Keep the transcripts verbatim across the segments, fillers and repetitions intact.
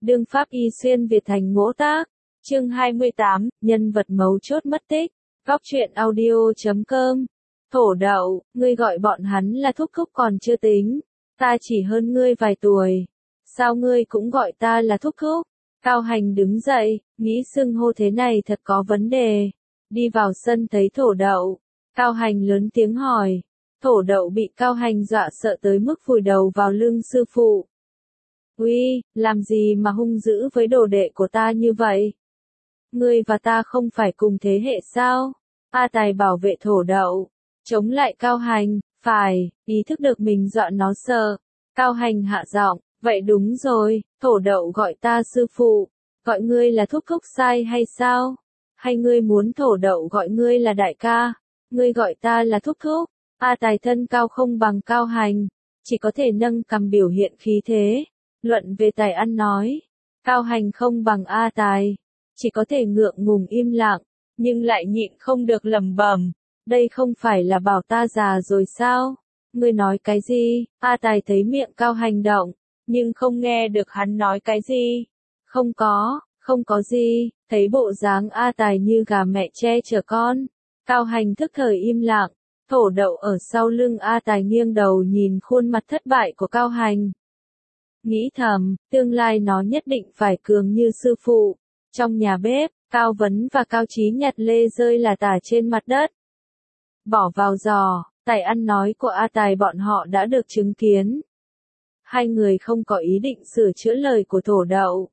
Đương Pháp Y xuyên Việt thành ngỗ tác. Chương hai mươi tám, nhân vật mấu chốt mất tích. Góc truyện audio chấm com. Thổ đậu, ngươi gọi bọn hắn là thúc thúc còn chưa tính. Ta chỉ hơn ngươi vài tuổi. Sao ngươi cũng gọi ta là thúc thúc? Cao Hành đứng dậy, nghĩ xưng hô thế này thật có vấn đề. Đi vào sân thấy thổ đậu. Cao Hành lớn tiếng hỏi. Thổ đậu bị Cao Hành dọa sợ tới mức vùi đầu vào lưng sư phụ. Uy, làm gì mà hung dữ với đồ đệ của ta như vậy? Ngươi và ta không phải cùng thế hệ sao? A Tài bảo vệ thổ đậu, chống lại Cao Hành, phải, ý thức được mình dọa nó sợ. Cao Hành hạ giọng, vậy đúng rồi, thổ đậu gọi ta sư phụ, gọi ngươi là thúc thúc sai hay sao? Hay ngươi muốn thổ đậu gọi ngươi là đại ca? Ngươi gọi ta là thúc thúc. A Tài thân cao không bằng Cao Hành, chỉ có thể nâng cằm biểu hiện khí thế. Luận về tài ăn nói, Cao Hành không bằng A Tài, chỉ có thể ngượng ngùng im lặng, nhưng lại nhịn không được lẩm bẩm, đây không phải là bảo ta già rồi sao? Ngươi nói cái gì? A Tài thấy miệng Cao Hành động, nhưng không nghe được hắn nói cái gì. Không có, không có gì, thấy bộ dáng A Tài như gà mẹ che chở con. Cao Hành thức thời im lặng, thổ đậu ở sau lưng A Tài nghiêng đầu nhìn khuôn mặt thất bại của Cao Hành. Nghĩ thầm, tương lai nó nhất định phải cường như sư phụ. Trong nhà bếp, Cao Vấn và Cao Chí nhặt lê rơi là tả trên mặt đất. Bỏ vào giò, tài ăn nói của A Tài bọn họ đã được chứng kiến. Hai người không có ý định sửa chữa lời của thổ đậu.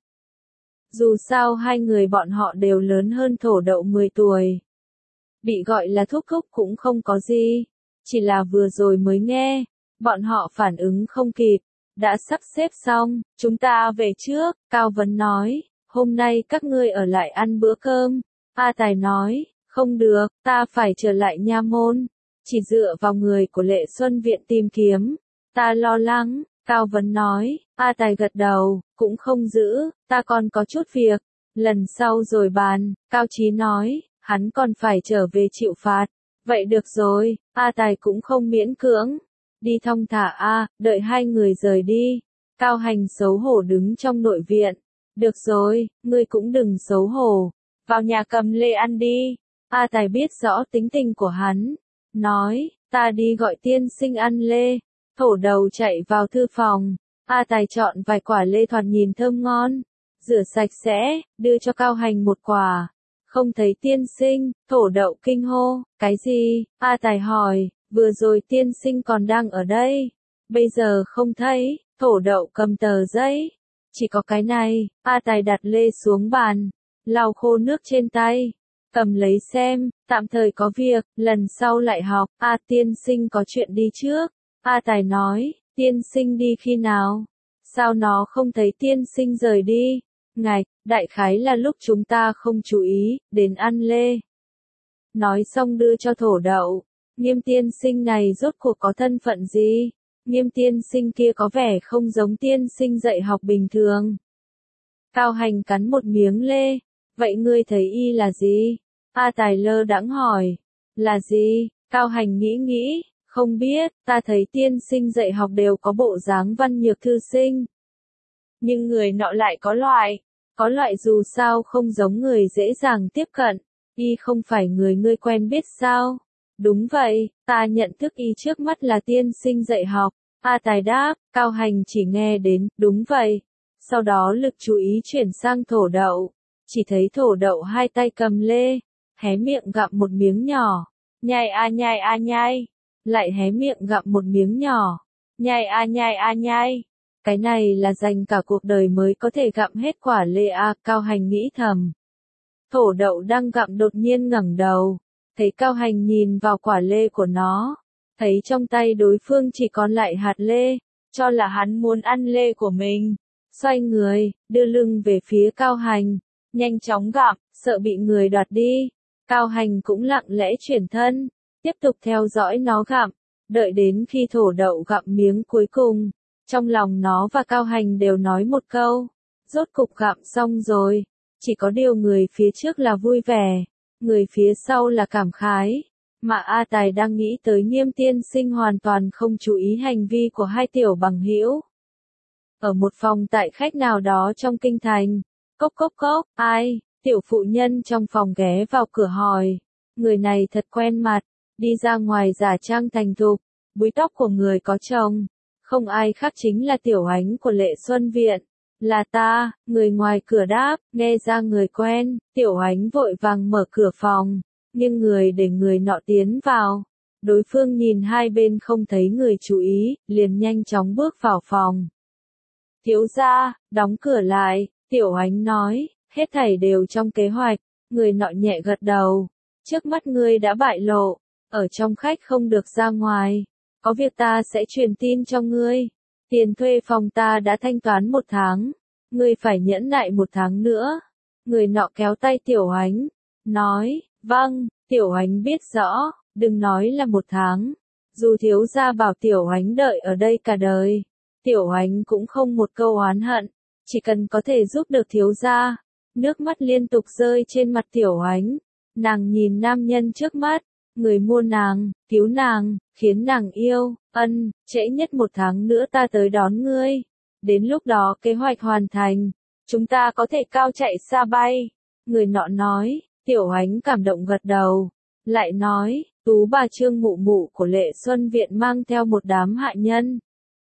Dù sao hai người bọn họ đều lớn hơn thổ đậu mười tuổi. Bị gọi là thúc thúc cũng không có gì. Chỉ là vừa rồi mới nghe, bọn họ phản ứng không kịp. Đã sắp xếp xong, chúng ta về trước, Cao Vấn nói, hôm nay các ngươi ở lại ăn bữa cơm. A Tài nói, không được, ta phải trở lại nha môn, chỉ dựa vào người của Lệ Xuân Viện tìm kiếm, ta lo lắng. Cao Vấn nói, A Tài gật đầu, cũng không giữ, ta còn có chút việc, lần sau rồi bàn. Cao Chí nói, hắn còn phải trở về chịu phạt, vậy được rồi, A Tài cũng không miễn cưỡng. Đi thong thả a, đợi hai người rời đi. Cao Hành xấu hổ đứng trong nội viện. Được rồi, ngươi cũng đừng xấu hổ. Vào nhà cầm lê ăn đi. A Tài biết rõ tính tình của hắn. Nói, ta đi gọi tiên sinh ăn lê. Thổ đầu chạy vào thư phòng. A Tài chọn vài quả lê thoạt nhìn thơm ngon. Rửa sạch sẽ, đưa cho Cao Hành một quả. Không thấy tiên sinh, thổ đậu kinh hô. Cái gì? A Tài hỏi. Vừa rồi tiên sinh còn đang ở đây, bây giờ không thấy. Thổ đậu cầm tờ giấy, chỉ có cái này. A Tài đặt lê xuống bàn, lau khô nước trên tay, cầm lấy xem, tạm thời có việc, lần sau lại học. A tiên sinh có chuyện đi trước. A Tài nói, tiên sinh đi khi nào? Sao nó không thấy tiên sinh rời đi? Ngạch, đại khái là lúc chúng ta không chú ý, đến ăn lê. Nói xong đưa cho thổ đậu. Nghiêm tiên sinh này rốt cuộc có thân phận gì? Nghiêm tiên sinh kia có vẻ không giống tiên sinh dạy học bình thường. Cao Hành cắn một miếng lê. Vậy ngươi thấy y là gì? A Tài lơ đãng hỏi. Là gì? Cao Hành nghĩ nghĩ. Không biết, ta thấy tiên sinh dạy học đều có bộ dáng văn nhược thư sinh. Nhưng người nọ lại có loại. Có loại dù sao không giống người dễ dàng tiếp cận. Y không phải người ngươi quen biết sao? Đúng vậy, ta nhận thức y trước mắt là tiên sinh dạy học. A Tài đáp. Cao Hành chỉ nghe đến, đúng vậy. Sau đó lực chú ý chuyển sang thổ đậu. Chỉ thấy thổ đậu hai tay cầm lê, hé miệng gặm một miếng nhỏ. Nhai a nhai a nhai. Lại hé miệng gặm một miếng nhỏ. Nhai a nhai a nhai. Cái này là dành cả cuộc đời mới có thể gặm hết quả lê a. Cao Hành nghĩ thầm. Thổ đậu đang gặm đột nhiên ngẩng đầu. Thấy Cao Hành nhìn vào quả lê của nó, thấy trong tay đối phương chỉ còn lại hạt lê, cho là hắn muốn ăn lê của mình. Xoay người, đưa lưng về phía Cao Hành, nhanh chóng gặm, sợ bị người đoạt đi. Cao Hành cũng lặng lẽ chuyển thân, tiếp tục theo dõi nó gặm, đợi đến khi thổ đậu gặm miếng cuối cùng. Trong lòng nó và Cao Hành đều nói một câu, rốt cục gặm xong rồi, chỉ có điều người phía trước là vui vẻ. Người phía sau là cảm khái, mà A Tài đang nghĩ tới Nghiêm tiên sinh hoàn toàn không chú ý hành vi của hai tiểu bằng hữu. ở một phòng tại khách nào đó trong kinh thành. Cốc cốc cốc, ai? Tiểu phụ nhân trong phòng ghé vào cửa hỏi. Người này thật quen mặt, đi ra ngoài giả trang thành thục, búi tóc của người có chồng. Không ai khác chính là Tiểu Ánh của Lệ Xuân Viện. Là ta, người ngoài cửa đáp, nghe ra người quen, Tiểu Ánh vội vàng mở cửa phòng, nhưng người để người nọ tiến vào. Đối phương nhìn hai bên không thấy người chú ý, liền nhanh chóng bước vào phòng. Thiếu gia, đóng cửa lại, Tiểu Ánh nói, hết thảy đều trong kế hoạch, người nọ nhẹ gật đầu. Trước mắt ngươi đã bại lộ, ở trong khách không được ra ngoài, có việc ta sẽ truyền tin cho ngươi. Tiền thuê phòng ta đã thanh toán một tháng, ngươi phải nhẫn nại một tháng nữa. Người nọ kéo tay Tiểu Ánh, nói, vâng, Tiểu Ánh biết rõ, đừng nói là một tháng. Dù thiếu gia bảo Tiểu Ánh đợi ở đây cả đời, Tiểu Ánh cũng không một câu oán hận, chỉ cần có thể giúp được thiếu gia. Nước mắt liên tục rơi trên mặt Tiểu Ánh, nàng nhìn nam nhân trước mắt, người mua nàng, cứu nàng, khiến nàng yêu, ân, trễ nhất một tháng nữa ta tới đón ngươi. Đến lúc đó kế hoạch hoàn thành, chúng ta có thể cao chạy xa bay. Người nọ nói, Tiểu Ánh cảm động gật đầu, lại nói, tú bà Trương mụ mụ của Lệ Xuân Viện mang theo một đám hạ nhân.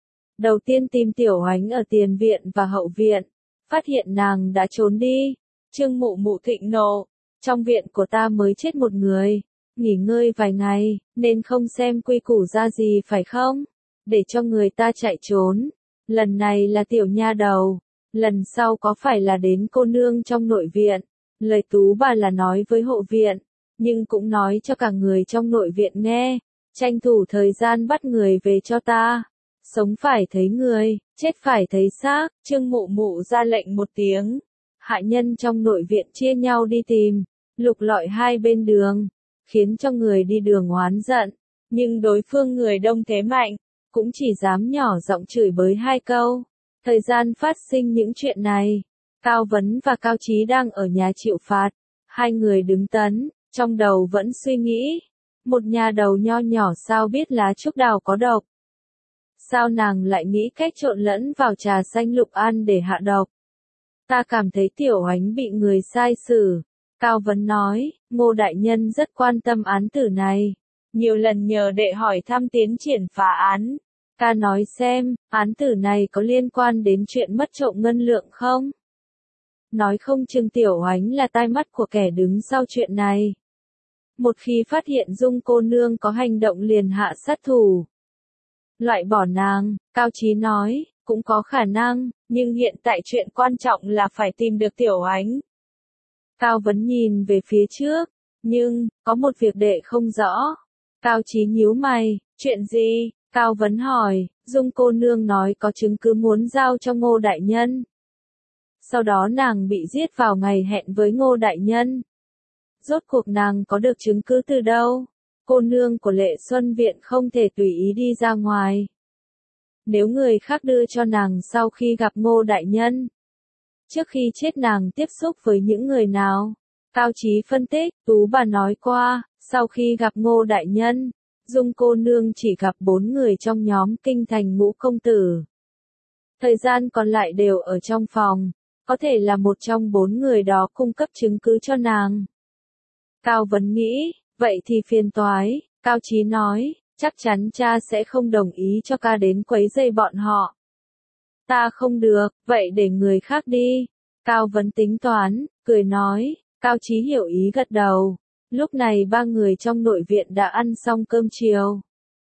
Đầu tiên tìm Tiểu Ánh ở tiền viện và hậu viện, phát hiện nàng đã trốn đi. Trương mụ mụ thịnh nộ, trong viện của ta mới chết một người, nghỉ ngơi vài ngày, nên không xem quy củ ra gì phải không? Để cho người ta chạy trốn. Lần này là tiểu nha đầu, lần sau có phải là đến cô nương trong nội viện. Lời tú bà là nói với hộ viện, nhưng cũng nói cho cả người trong nội viện nghe, tranh thủ thời gian bắt người về cho ta. Sống phải thấy người, chết phải thấy xác. Trương mụ mụ ra lệnh một tiếng. Hạ nhân trong nội viện chia nhau đi tìm, lục lọi hai bên đường, khiến cho người đi đường oán giận. Nhưng đối phương người đông thế mạnh, cũng chỉ dám nhỏ giọng chửi bới hai câu. Thời gian phát sinh những chuyện này, Cao Vấn và Cao Chí đang ở nhà chịu phạt. Hai người đứng tấn, trong đầu vẫn suy nghĩ. Một nhà đầu nho nhỏ sao biết lá trúc đào có độc? Sao nàng lại nghĩ cách trộn lẫn vào trà xanh lục an để hạ độc? Ta cảm thấy Tiểu Ánh bị người sai xử. Cao Vấn nói, Ngô đại nhân rất quan tâm án tử này. Nhiều lần nhờ đệ hỏi thăm tiến triển phá án. Ta nói xem, án tử này có liên quan đến chuyện mất trộm ngân lượng không? Nói không chừng Tiểu Ánh là tai mắt của kẻ đứng sau chuyện này. Một khi phát hiện Dung cô nương có hành động liền hạ sát thủ. Loại bỏ nàng, Cao Chí nói, cũng có khả năng, nhưng hiện tại chuyện quan trọng là phải tìm được Tiểu Ánh. Cao Vấn nhìn về phía trước, nhưng, có một việc đệ không rõ. Cao Chí nhíu mày, chuyện gì? Cao Vấn hỏi, Dung cô nương nói có chứng cứ muốn giao cho Ngô đại nhân. Sau đó nàng bị giết vào ngày hẹn với Ngô đại nhân. Rốt cuộc nàng có được chứng cứ từ đâu? Cô nương của Lệ Xuân Viện không thể tùy ý đi ra ngoài. Nếu người khác đưa cho nàng sau khi gặp Ngô đại nhân. Trước khi chết nàng tiếp xúc với những người nào? Cao Chí phân tích, tú bà nói qua, sau khi gặp Ngô đại nhân, Dung cô nương chỉ gặp bốn người trong nhóm kinh thành ngũ công tử. Thời gian còn lại đều ở trong phòng, có thể là một trong bốn người đó cung cấp chứng cứ cho nàng. Cao Vấn nghĩ, vậy thì phiền toái. Cao Chí nói, chắc chắn cha sẽ không đồng ý cho ca đến quấy rầy bọn họ. Ta không được, vậy để người khác đi. Cao Vấn tính toán, cười nói. Cao Chí hiểu ý gật đầu. Lúc này ba người trong nội viện đã ăn xong cơm chiều.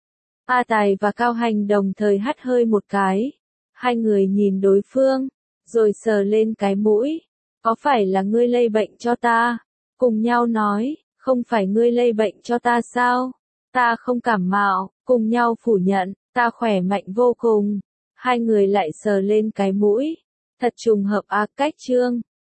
A Tài và Cao Hành đồng thời hắt hơi một cái. Hai người nhìn đối phương, rồi sờ lên cái mũi. Có phải là ngươi lây bệnh cho ta? Cùng nhau nói, không phải ngươi lây bệnh cho ta sao? Ta không cảm mạo, cùng nhau phủ nhận, ta khỏe mạnh vô cùng. Hai người lại sờ lên cái mũi. Thật trùng hợp a cách Trương.